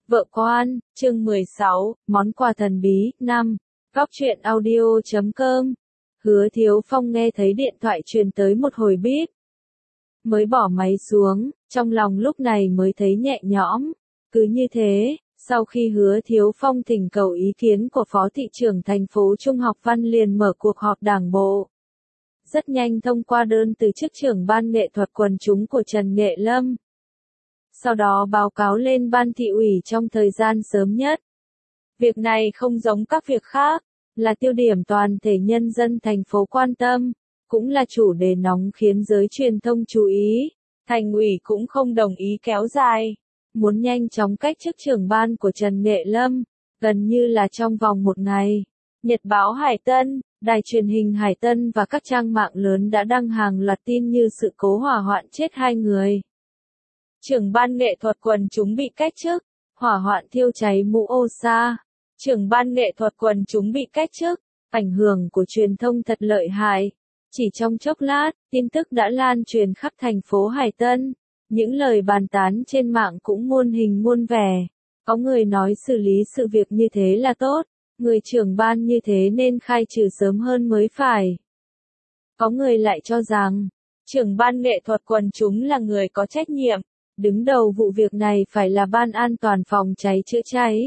Vợ quan, chương 16, món quà thần bí, 5. Góc truyện audio.com. Hứa Thiếu Phong nghe thấy điện thoại truyền tới một hồi bíp. Mới bỏ máy xuống, trong lòng lúc này mới thấy nhẹ nhõm. Cứ như thế, sau khi Hứa Thiếu Phong thỉnh cầu ý kiến của Phó Thị trưởng thành phố Trung Học Văn liền mở cuộc họp đảng bộ. Rất nhanh thông qua đơn từ chức trưởng ban nghệ thuật quần chúng của Trần Nghệ Lâm. Sau đó báo cáo lên ban thị ủy trong thời gian sớm nhất. Việc này không giống các việc khác, là tiêu điểm toàn thể nhân dân thành phố quan tâm, cũng là chủ đề nóng khiến giới truyền thông chú ý. Thành ủy cũng không đồng ý kéo dài, muốn nhanh chóng cách chức trưởng ban của Trần Nghệ Lâm, gần như là trong vòng một ngày. Nhật báo Hải Tân, đài truyền hình Hải Tân và các trang mạng lớn đã đăng hàng loạt tin như sự cố hỏa hoạn chết 2 người. Trưởng ban nghệ thuật quần chúng bị cách chức, hỏa hoạn thiêu cháy mũ ô sa. Trưởng ban nghệ thuật quần chúng bị cách chức, ảnh hưởng của truyền thông thật lợi hại. Chỉ trong chốc lát, tin tức đã lan truyền khắp thành phố Hải Tân. Những lời bàn tán trên mạng cũng muôn hình muôn vẻ. Có người nói xử lý sự việc như thế là tốt, người trưởng ban như thế nên khai trừ sớm hơn mới phải. Có người lại cho rằng, trưởng ban nghệ thuật quần chúng là người có trách nhiệm. Đứng đầu vụ việc này phải là Ban An toàn phòng cháy chữa cháy.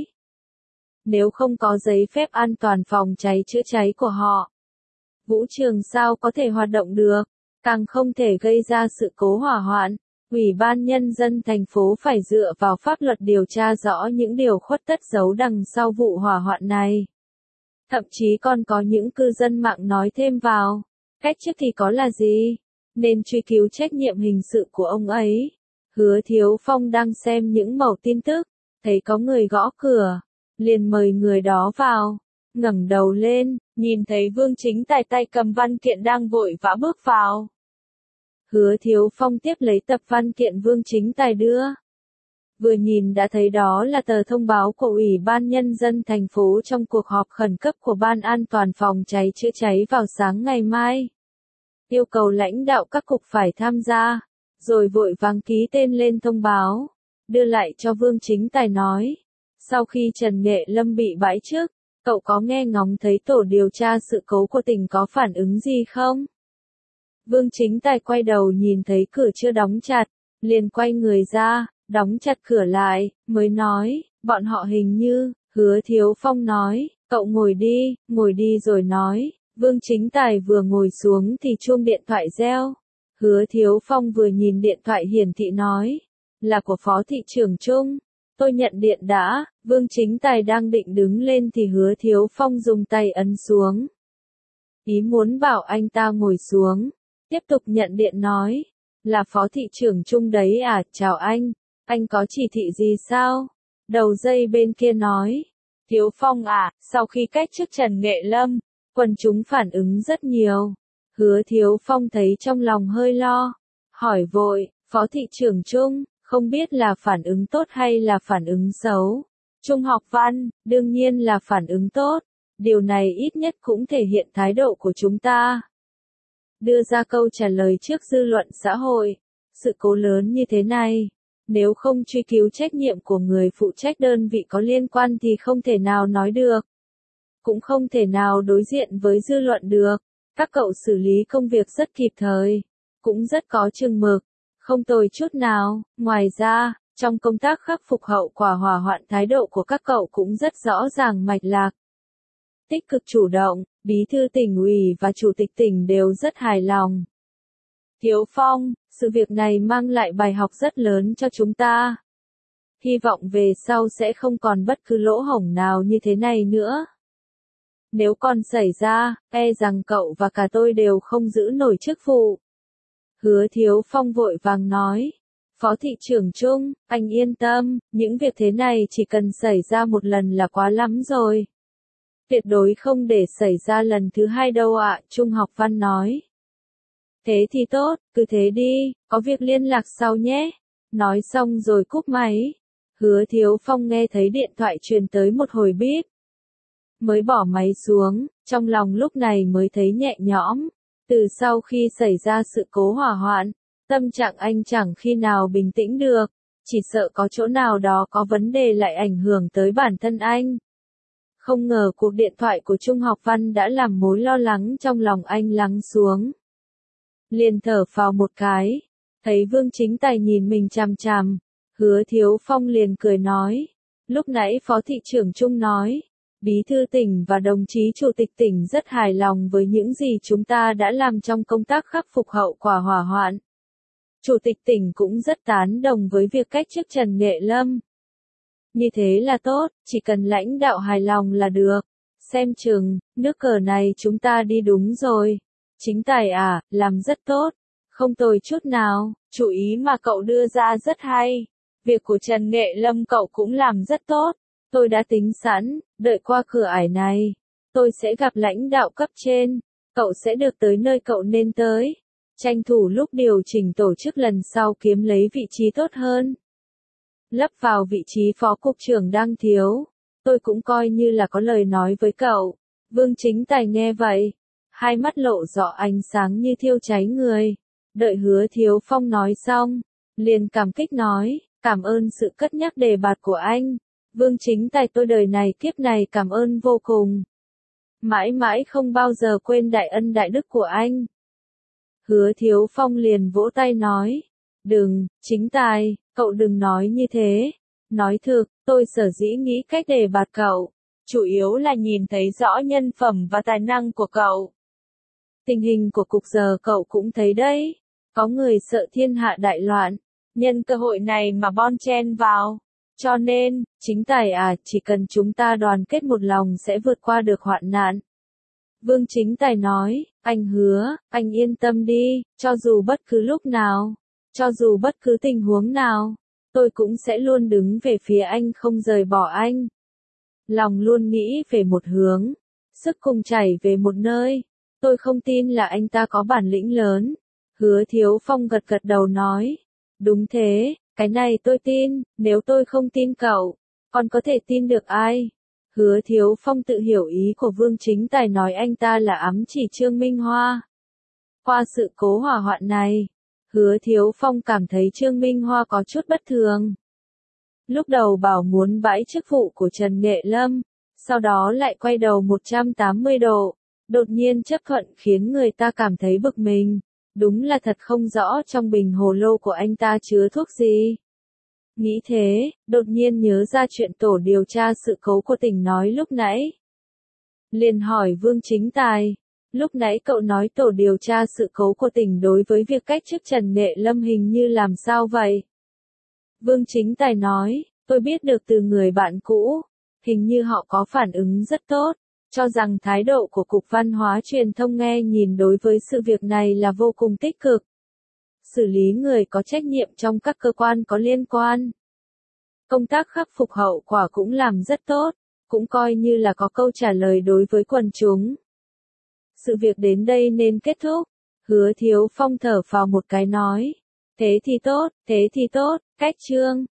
Nếu không có giấy phép an toàn phòng cháy chữa cháy của họ, vũ trường sao có thể hoạt động được, càng không thể gây ra sự cố hỏa hoạn. Ủy ban Nhân dân thành phố phải dựa vào pháp luật điều tra rõ những điều khuất tất giấu đằng sau vụ hỏa hoạn này. Thậm chí còn có những cư dân mạng nói thêm vào, cách chức thì có là gì, nên truy cứu trách nhiệm hình sự của ông ấy. Hứa Thiếu Phong đang xem những mẩu tin tức, thấy có người gõ cửa, liền mời người đó vào, ngẩng đầu lên, nhìn thấy Vương Chính Tài tay cầm văn kiện đang vội vã bước vào. Hứa Thiếu Phong tiếp lấy tập văn kiện Vương Chính Tài đưa. Vừa nhìn đã thấy đó là tờ thông báo của Ủy ban Nhân dân thành phố trong cuộc họp khẩn cấp của Ban An toàn phòng cháy chữa cháy vào sáng ngày mai. Yêu cầu lãnh đạo các cục phải tham gia. Rồi vội vàng ký tên lên thông báo, đưa lại cho Vương Chính Tài nói. Sau khi Trần Nghệ Lâm bị bãi chức, cậu có nghe ngóng thấy tổ điều tra sự cố của tỉnh có phản ứng gì không? Vương Chính Tài quay đầu nhìn thấy cửa chưa đóng chặt, liền quay người ra, đóng chặt cửa lại, mới nói, bọn họ hình như, Hứa Thiếu Phong nói, cậu ngồi đi rồi nói. Vương Chính Tài vừa ngồi xuống thì chuông điện thoại reo. Hứa Thiếu Phong vừa nhìn điện thoại hiển thị nói, là của Phó Thị trưởng Trung, tôi nhận điện đã. Vương Chính Tài đang định đứng lên thì Hứa Thiếu Phong dùng tay ấn xuống. Ý muốn bảo anh ta ngồi xuống, tiếp tục nhận điện nói, là Phó Thị trưởng Trung đấy à, chào anh có chỉ thị gì sao? Đầu dây bên kia nói, Thiếu Phong à, sau khi cách chức Trần Nghệ Lâm, quần chúng phản ứng rất nhiều. Hứa Thiếu Phong thấy trong lòng hơi lo, hỏi vội, Phó Thị trưởng Trung, không biết là phản ứng tốt hay là phản ứng xấu? Trung học văn, đương nhiên là phản ứng tốt, điều này ít nhất cũng thể hiện thái độ của chúng ta. Đưa ra câu trả lời trước dư luận xã hội, sự cố lớn như thế này, nếu không truy cứu trách nhiệm của người phụ trách đơn vị có liên quan thì không thể nào nói được, cũng không thể nào đối diện với dư luận được. Các cậu xử lý công việc rất kịp thời, cũng rất có chừng mực, không tồi chút nào. Ngoài ra, trong công tác khắc phục hậu quả hỏa hoạn thái độ của các cậu cũng rất rõ ràng mạch lạc. Tích cực chủ động, Bí thư tỉnh ủy và Chủ tịch tỉnh đều rất hài lòng. Thiếu Phong, sự việc này mang lại bài học rất lớn cho chúng ta. Hy vọng về sau sẽ không còn bất cứ lỗ hổng nào như thế này nữa. Nếu còn xảy ra, e rằng cậu và cả tôi đều không giữ nổi chức vụ. Hứa Thiếu Phong vội vàng nói. Phó Thị trưởng Trung, anh yên tâm, những việc thế này chỉ cần xảy ra một lần là quá lắm rồi. Tuyệt đối không để xảy ra lần thứ hai đâu ạ, Trung học văn nói. Thế thì tốt, cứ thế đi, có việc liên lạc sau nhé. Nói xong rồi cúp máy. Hứa Thiếu Phong nghe thấy điện thoại truyền tới một hồi bíp. Mới bỏ máy xuống, trong lòng lúc này mới thấy nhẹ nhõm. Từ sau khi xảy ra sự cố hỏa hoạn, tâm trạng anh chẳng khi nào bình tĩnh được. chỉ sợ có chỗ nào đó có vấn đề lại ảnh hưởng tới bản thân anh. Không ngờ cuộc điện thoại của Trung Học Văn đã làm mối lo lắng trong lòng anh lắng xuống. Liền thở phào một cái, thấy Vương Chính Tài nhìn mình chằm chằm, Hứa Thiếu Phong liền cười nói, lúc nãy Phó Thị trưởng Trung nói, Bí thư tỉnh và đồng chí Chủ tịch tỉnh rất hài lòng với những gì chúng ta đã làm trong công tác khắc phục hậu quả hỏa hoạn. Chủ tịch tỉnh cũng rất tán đồng với việc cách chức Trần Nghệ Lâm. Như thế là tốt, chỉ cần lãnh đạo hài lòng là được. Xem chừng, nước cờ này chúng ta đi đúng rồi. Chính Tài à, làm rất tốt. Không tồi chút nào, chủ ý mà cậu đưa ra rất hay. Việc của Trần Nghệ Lâm cậu cũng làm rất tốt. Tôi đã tính sẵn, đợi qua cửa ải này. Tôi sẽ gặp lãnh đạo cấp trên. Cậu sẽ được tới nơi cậu nên tới. Tranh thủ lúc điều chỉnh tổ chức lần sau kiếm lấy vị trí tốt hơn. Lấp vào vị trí phó cục trưởng đang thiếu. Tôi cũng coi như là có lời nói với cậu. Vương Chính Tài nghe vậy. Hai mắt lộ rõ ánh sáng như thiêu cháy người. Đợi Hứa Thiếu Phong nói xong. Liền cảm kích nói. Cảm ơn sự cất nhắc đề bạt của anh. Vương Chính Tài tôi đời này kiếp này cảm ơn vô cùng. Mãi mãi không bao giờ quên đại ân đại đức của anh. Hứa Thiếu Phong liền vỗ tay nói. Đừng, Chính Tài, cậu đừng nói như thế. Nói thực, tôi sở dĩ nghĩ cách đề bạt cậu. Chủ yếu là nhìn thấy rõ nhân phẩm và tài năng của cậu. Tình hình của cục giờ cậu cũng thấy đấy. Có người sợ thiên hạ đại loạn. Nhân cơ hội này mà bon chen vào. Cho nên, Chính Tài à, chỉ cần chúng ta đoàn kết một lòng sẽ vượt qua được hoạn nạn. Vương Chính Tài nói, anh hứa, anh yên tâm đi, cho dù bất cứ lúc nào, cho dù bất cứ tình huống nào, tôi cũng sẽ luôn đứng về phía anh không rời bỏ anh. Lòng luôn nghĩ về một hướng, sức cùng chảy về một nơi, tôi không tin là anh ta có bản lĩnh lớn. Hứa Thiếu Phong gật gật đầu nói, đúng thế, cái này tôi tin, nếu tôi không tin cậu, còn có thể tin được ai? Hứa Thiếu Phong tự hiểu ý của Vương Chính Tài nói anh ta là ám chỉ Trương Minh Hoa. Qua sự cố hỏa hoạn này, Hứa Thiếu Phong cảm thấy Trương Minh Hoa có chút bất thường. Lúc đầu bảo muốn bãi chức vụ của Trần Nghệ Lâm, sau đó lại quay đầu 180 độ, đột nhiên chấp thuận khiến người ta cảm thấy bực mình. Đúng là thật không rõ trong bình hồ lô của anh ta chứa thuốc gì. Nghĩ thế, đột nhiên nhớ ra chuyện tổ điều tra sự cố của tỉnh nói lúc nãy. Liền hỏi Vương Chính Tài, lúc nãy cậu nói tổ điều tra sự cố của tỉnh đối với việc cách chức Trần Nghệ Lâm hình như làm sao vậy? Vương Chính Tài nói, tôi biết được từ người bạn cũ, hình như họ có phản ứng rất tốt, cho rằng thái độ của Cục Văn hóa Truyền thông nghe nhìn đối với sự việc này là vô cùng tích cực. Xử lý người có trách nhiệm trong các cơ quan có liên quan. Công tác khắc phục hậu quả cũng làm rất tốt, cũng coi như là có câu trả lời đối với quần chúng. Sự việc đến đây nên kết thúc. Hứa Thiếu Phong thở phào một cái nói. Thế thì tốt, cách Trương.